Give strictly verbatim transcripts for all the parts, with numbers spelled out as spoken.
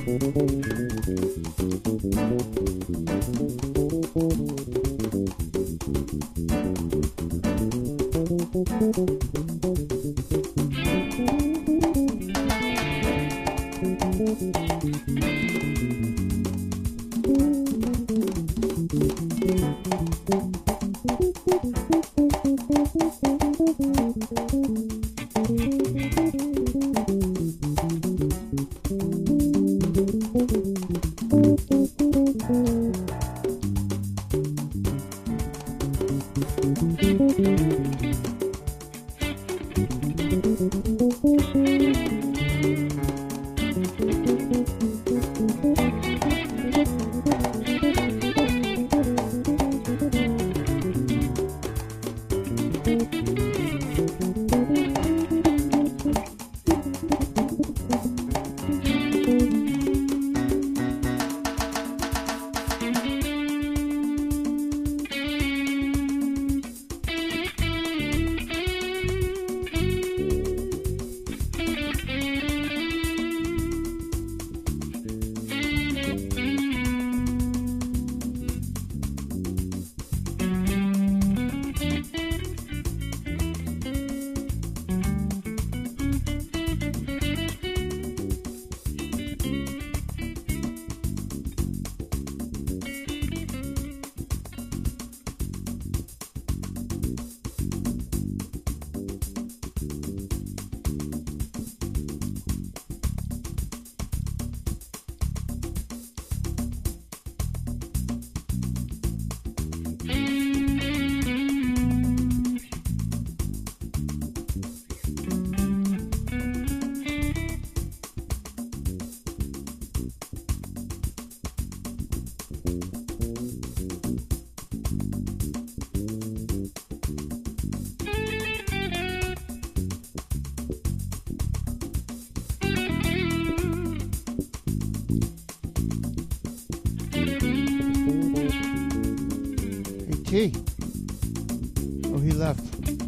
Oh, he left.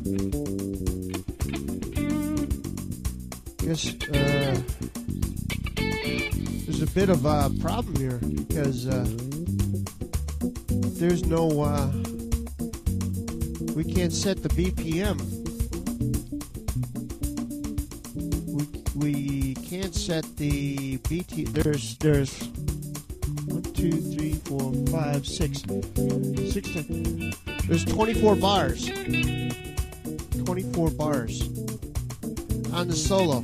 Guess uh, there's a bit of a problem here because uh, there's no. Uh, we can't set the B P M. We we can't set the B T. There's there's. One, two, three, four, five, six. Six. There's twenty-four bars. twenty-four bars on the solo.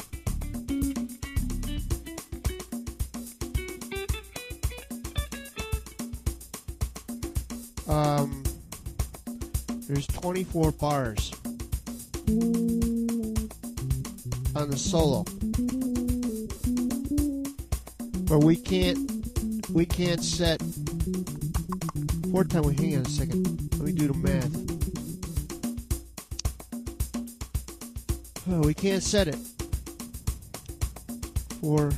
Um, there's twenty-four bars on the solo, but we can't. We can't set four time. We hang on a second. Let me do the math. Oh, we can't set it for.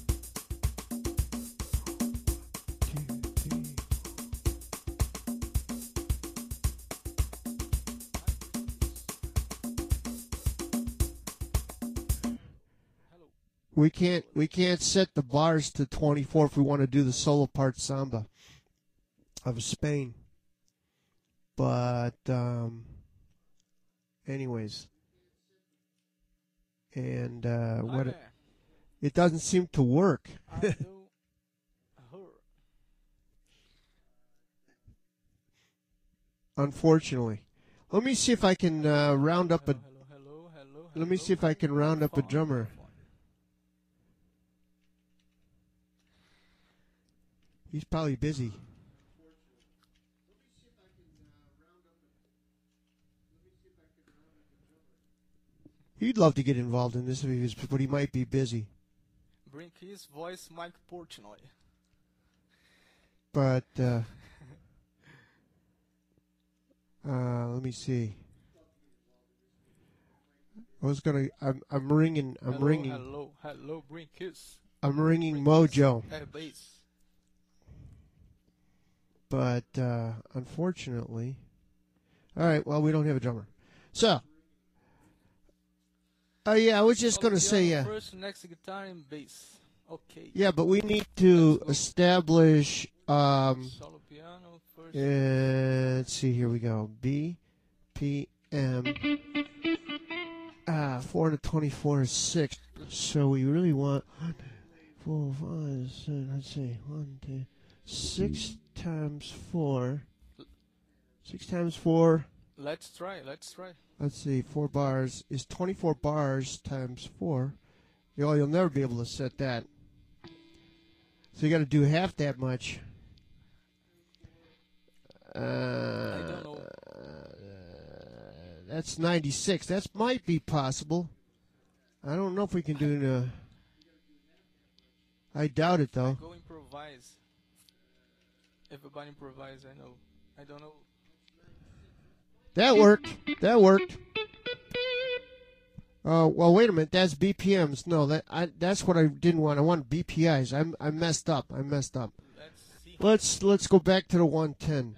We can't we can't set the bars to twenty-four if we want to do the solo part samba of Spain. But um, anyways, and uh, what it, it doesn't seem to work. Unfortunately, let me see if I can uh, round up a. Let me see if I can round up a drummer. He's probably busy. He'd love to get involved in this, if he was, but he might be busy. Bring his voice, Mike Portnoy. But uh, uh, let me see. I was gonna. I'm. I'm ringing. I'm hello, ringing. Hello, hello, bring his. I'm ringing bring Mojo. His, uh, bass. But uh, unfortunately, all right. Well, we don't have a drummer. So, oh uh, yeah, I was just oh, gonna say, uh, first, next guitar and bass. Okay. Yeah, but we need to Let's go. establish. Um, Solo piano first. uh, let's see. Here we go. B P M. Ah, four hundred twenty-four is six. So we really want four, five, six, let's see, one, two, six times four. Six times four. Let's try. Let's try. Let's see, four bars is twenty-four bars times four. You know, you'll never be able to set that. So you got to do half that much. Uh, I don't know. That's ninety-six. That might be possible. I don't know if we can do the. I doubt it though. Go improvise. Everybody improvise. I know. I don't know. That worked. That worked. Oh, uh, well, wait a minute. That's B P Ms. No, that I, that's what I didn't want. I wanted B P Is. I'm I messed up. I messed up. Let's see. Let's let's go back to the one ten.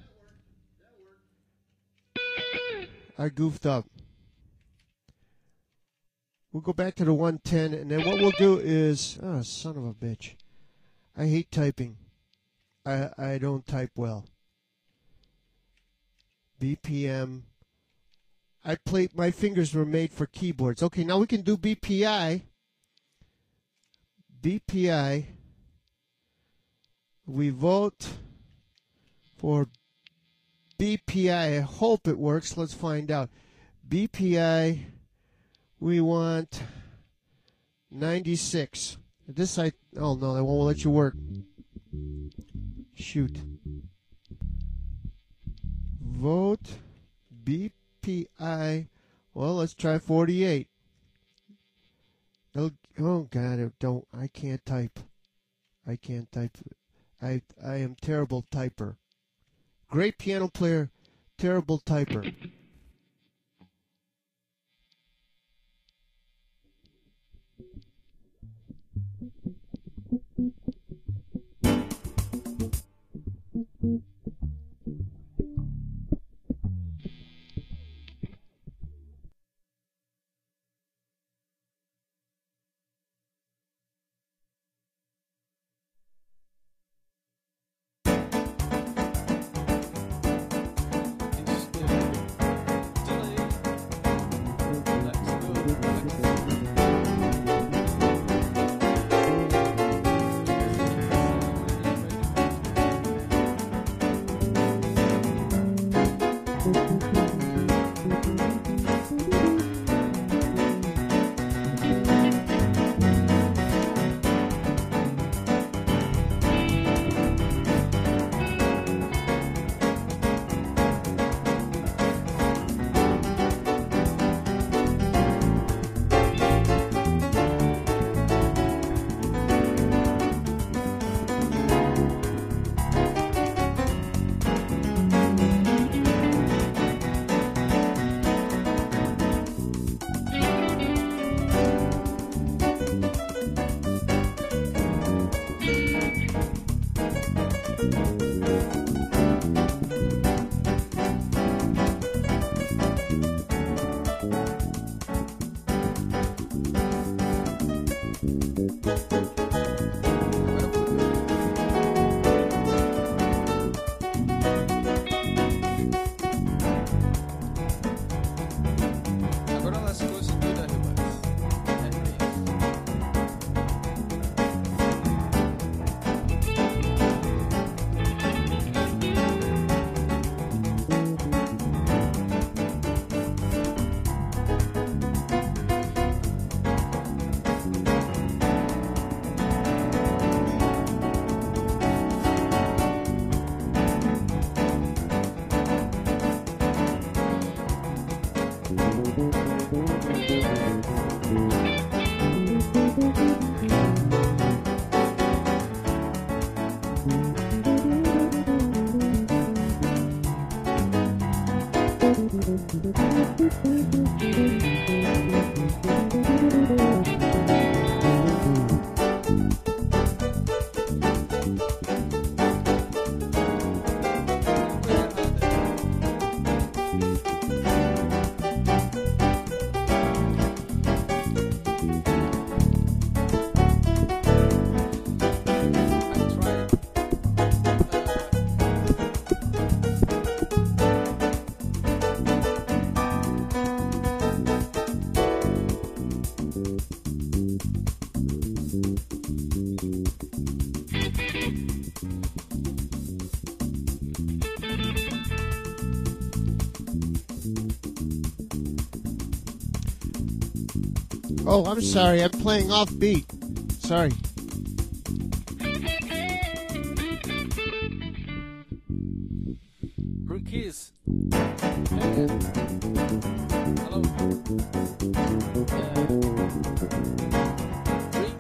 I goofed up. We'll go back to the one ten, and then what we'll do is, oh, son of a bitch. I hate typing. I I don't type well. B P M. I play. My fingers were made for keyboards. Okay, now we can do B P I. B P I. We vote for B P I. I hope it works. Let's find out. B P I. We want ninety-six. This I. Oh no, that won't let you work. Shoot. Vote B P I. Well, let's try forty-eight. It'll, oh God, it don't. I can't type. I can't type. I I am terrible typer. Great piano player, terrible typer. It's the delay. Let's go. Oh, I'm sorry. I'm playing off beat. Sorry. Rookies. Hey. Hello. Uh, bring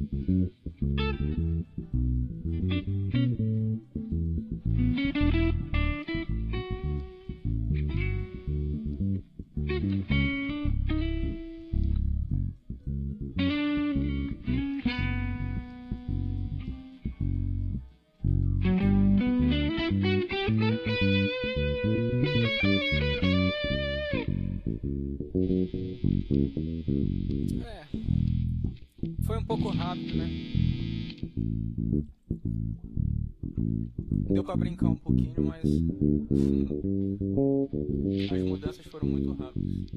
É, foi um pouco rápido, né? Deu pra brincar um pouquinho, mas as mudanças foram muito rápidas.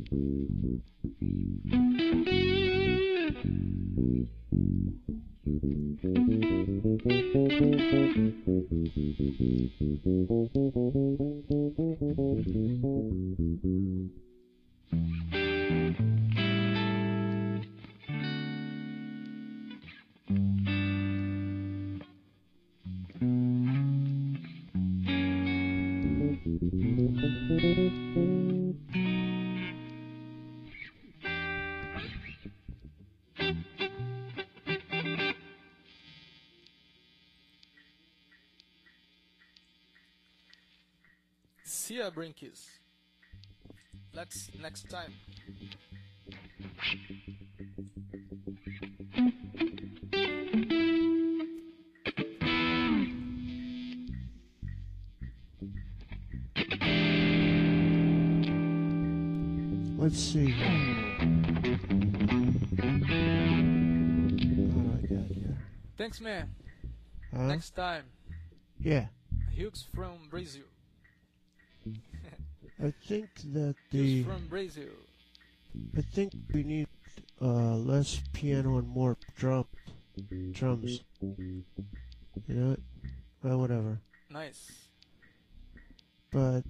See ya, Brinkies. Let's next time. Let's see. What do I got here? Thanks, man. Huh? Next time. Yeah. Hughes from Brazil. I think that Hughes the from Brazil. I think we need uh, less piano and more drum drums. You know what? Well, whatever. Nice. But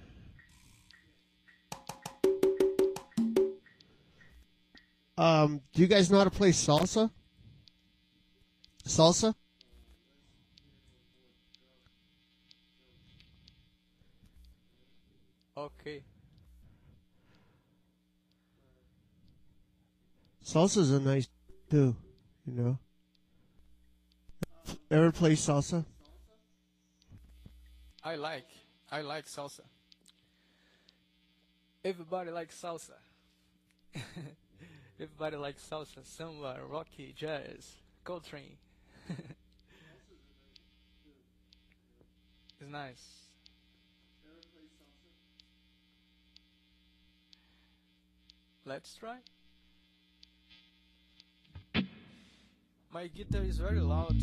um, do you guys know how to play salsa? Salsa? Okay. Salsa's a nice too, you know. Ever play salsa? I like. I like salsa. Everybody likes salsa. Everybody likes salsa, samba, rocky, jazz, Coltrane. It's nice. Let's try. My guitar is very loud.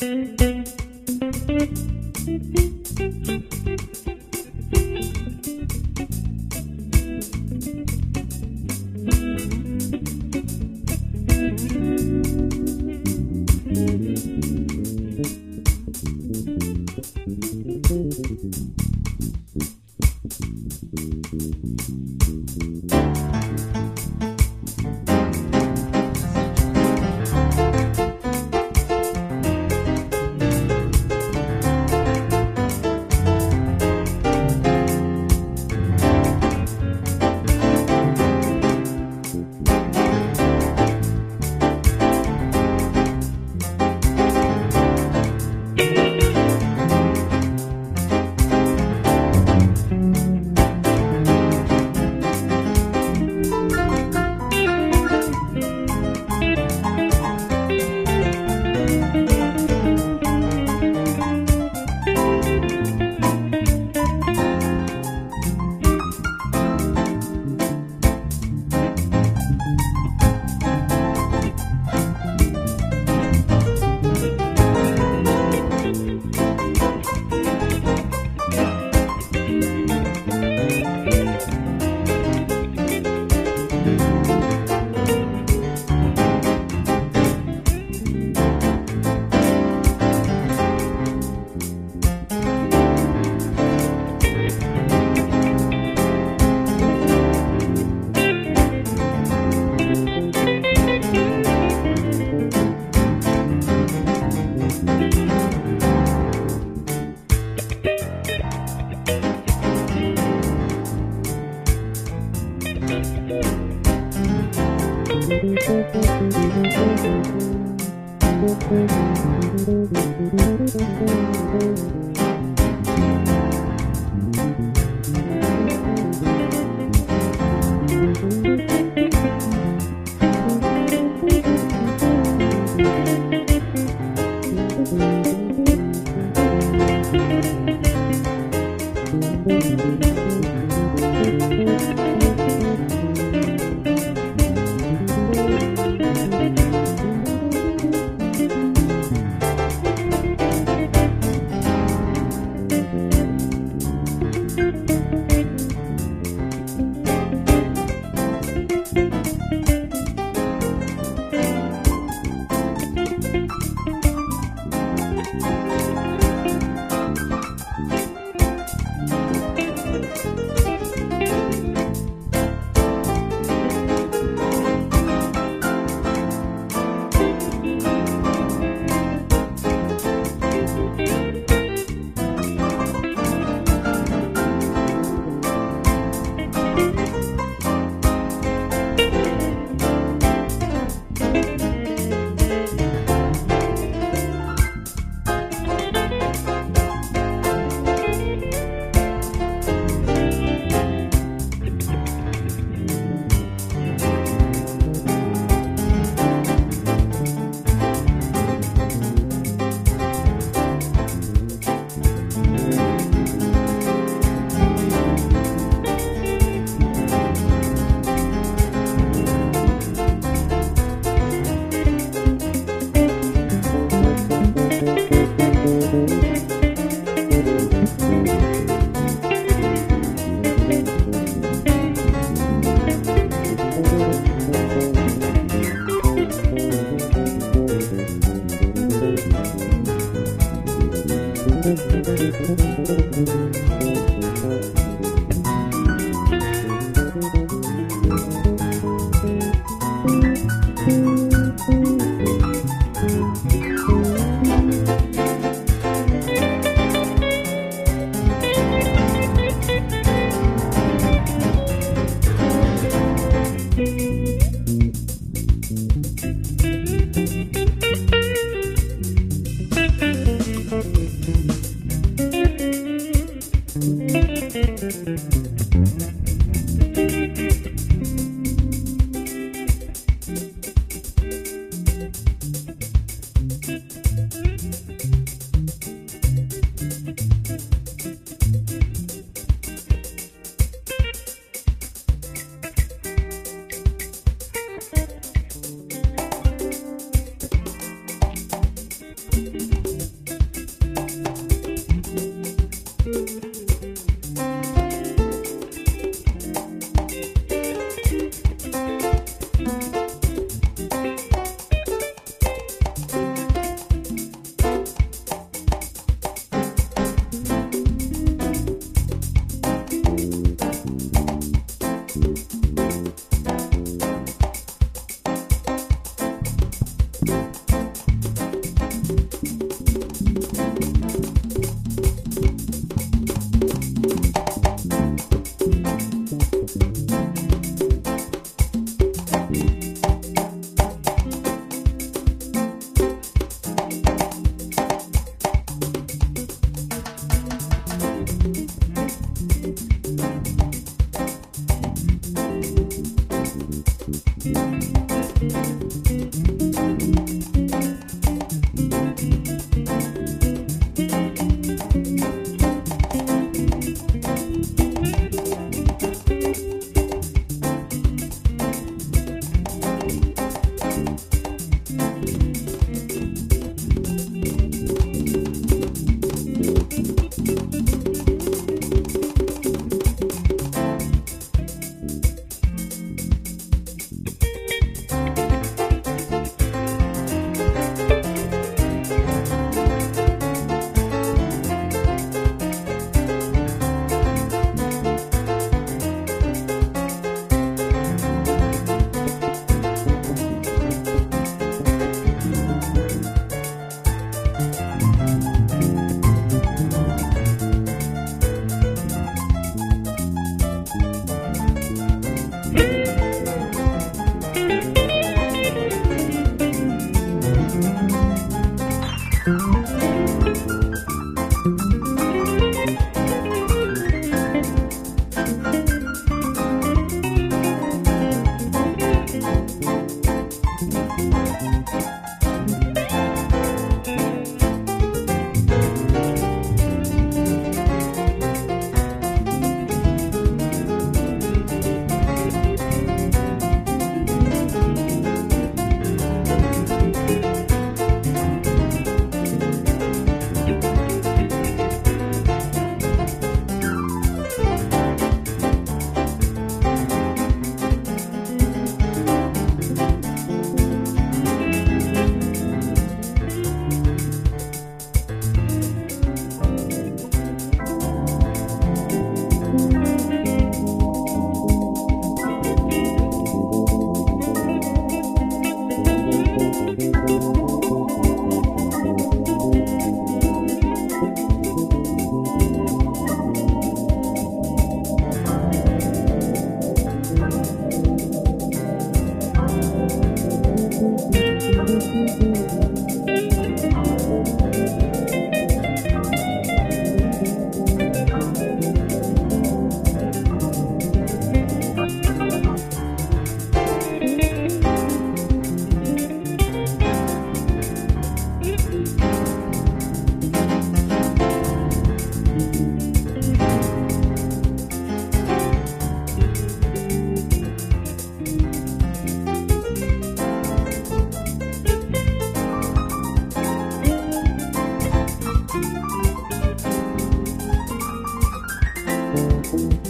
Thank you.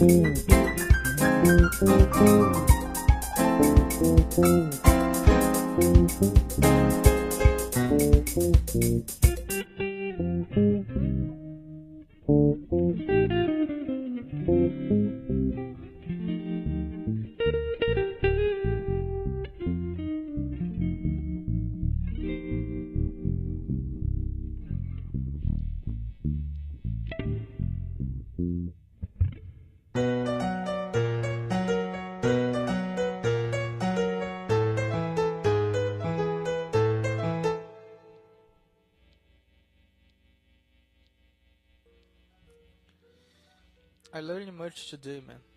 I learned much today, man.